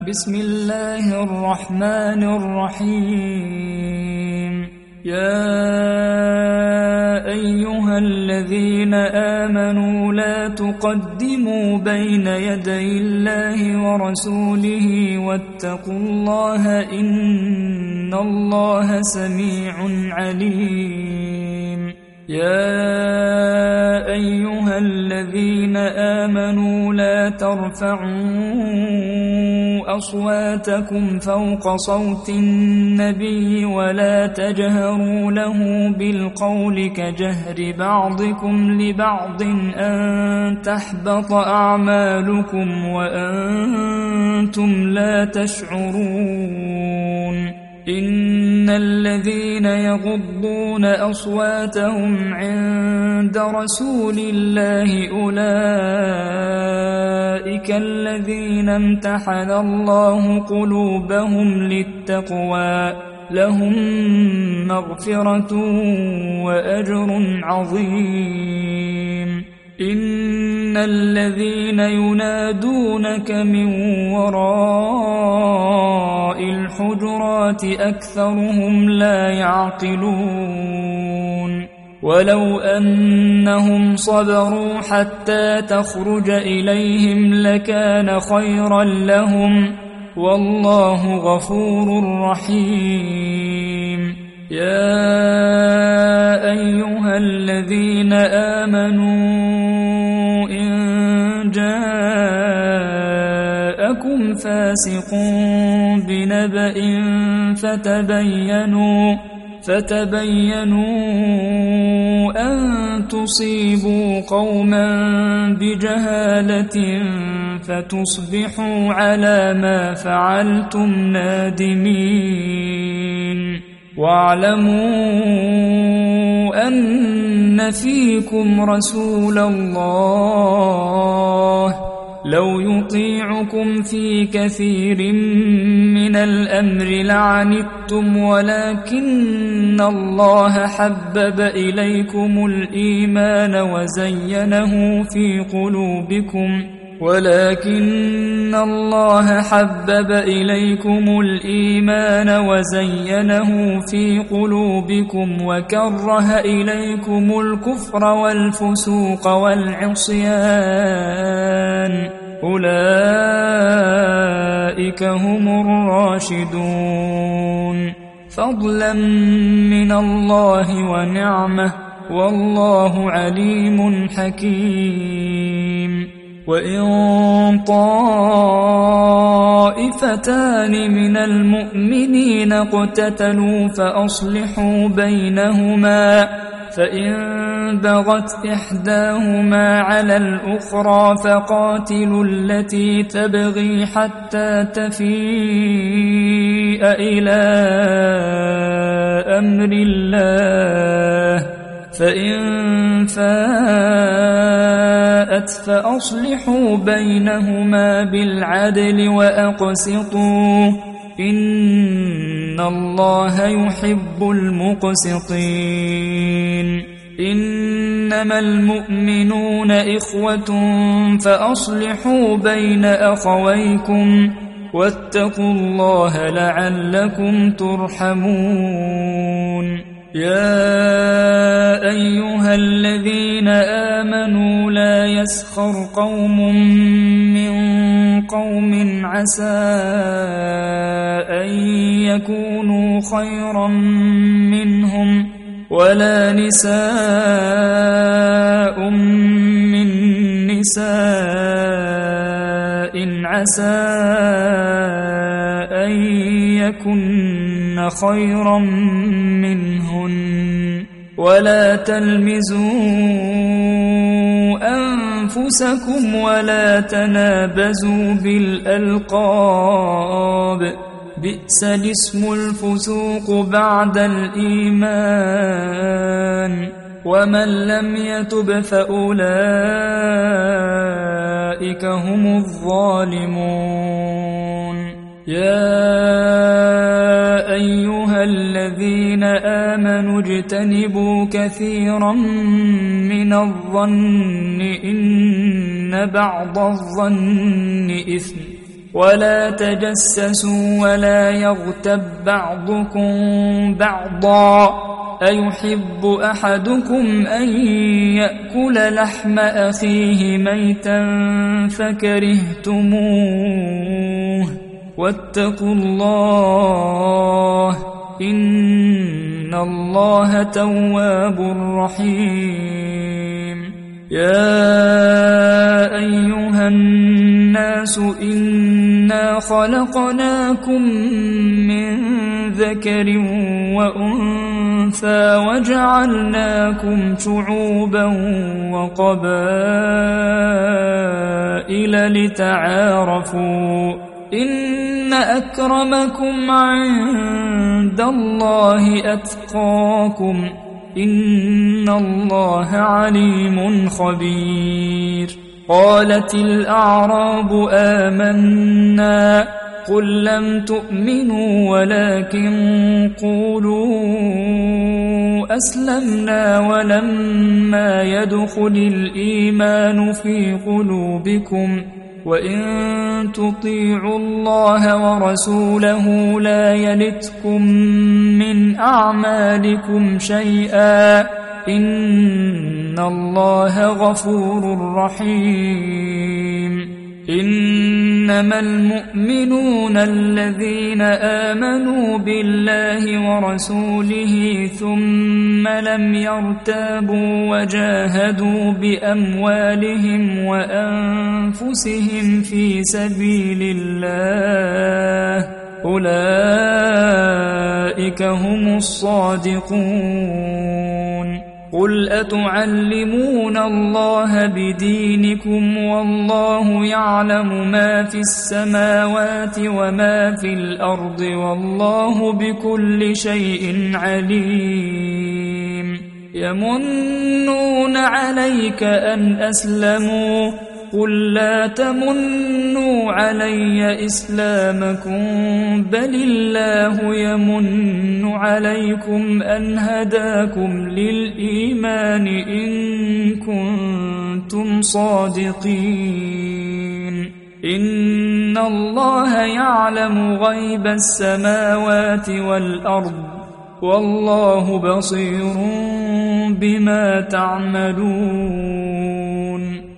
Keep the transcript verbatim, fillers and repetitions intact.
بسم الله الرحمن الرحيم. يا أيها الذين آمنوا لا تقدموا بين يدي الله ورسوله واتقوا الله إن الله سميع عليم. يا أيها الذين آمنوا لا ترفعوا أصواتكم فوق صوت النبي ولا تجهروا له بالقول كجهر بعضكم لبعض أن تحبط أعمالكم وأنتم لا تشعرون. إن الذين يغضون أصواتهم عند رسول الله أولئك الذين امتحن الله قلوبهم للتقوى لهم مغفرة وأجر عظيم. إن الذين ينادونك من وراء الحجرات أكثرهم لا يعقلون. ولو أنهم صبروا حتى تخرج إليهم لكان خيرا لهم والله غفور رحيم. يا أيها الذين آمنوا إن جاءكم فاسق بنبأ فتبينوا فتبينوا أن تصيبوا قوما بجهالة فتصبحوا على ما فعلتم نادمين. واعلموا أن فيكم رسول الله لو يطيعكم في كثير من الأمر لعنتم ولكن الله حبب إليكم الإيمان وزينه في قلوبكم ولكن الله حبب إليكم الإيمان وزينه في قلوبكم وكره إليكم الكفر والفسوق والعصيان أولئك هم الراشدون فضلا من الله ونعمة والله عليم حكيم. وإن طائفتان من المؤمنين اقتتلوا فأصلحوا بينهما فإن بغت إحداهما على الأخرى فقاتلوا التي تبغي حتى تفيء إلى أمر الله فإن فاءت فأصلحوا بينهما بالعدل وأقسطوا إن الله يحب المقسطين. إنما المؤمنون إخوة فأصلحوا بين أخويكم واتقوا الله لعلكم ترحمون. يا أيها الذين آمنوا لا يسخر قوم من قوم عسى أن يكونوا خيرا منهم ولا نساء من نساء عسى أن يكن خيرا منهن ولا تلمزوا أنفسكم ولا تنابزوا بالألقاب بئس الاسم الفسوق بعد الإيمان ومن لم يتب فأولئك هم الظالمون. يا أيها الذين آمنوا اجتنبوا كثيرا من الظن إن بعض الظن إثم ولا تجسسوا ولا يغتب بعضكم بعضا أيحب أحدكم أن يأكل لحم أخيه ميتا فكرهتموه واتقوا الله إن الله تواب رحيم يا أيها الناس إنا خلقناكم من ذكر وأنثى وجعلناكم شعوبا وقبائل لتعارفوا إن أكرمكم عند الله أتقاكم إن الله عليم خبير قالت الأعراب آمنا قل لم تؤمنوا ولكن قولوا أسلمنا ولما يدخل الإيمان في قلوبكم وإن تطيعوا الله ورسوله لا يلتكم من أعمالكم شيئا إن الله غفور رحيم إنما المؤمنون الذين آمنوا بالله ورسوله ثم لم يرتابوا وجاهدوا بأموالهم وأنفسهم في سبيل الله أولئك هم الصادقون قل أتعلمون الله بدينكم والله يعلم ما في السماوات وما في الأرض والله بكل شيء عليم يمنون عليك أن أسلموا قل لا تمنوا علي إسلامكم بل الله يمن عليكم أن هداكم للإيمان إن كنتم صادقين إن الله يعلم غيب السماوات والأرض والله بصير بما تعملون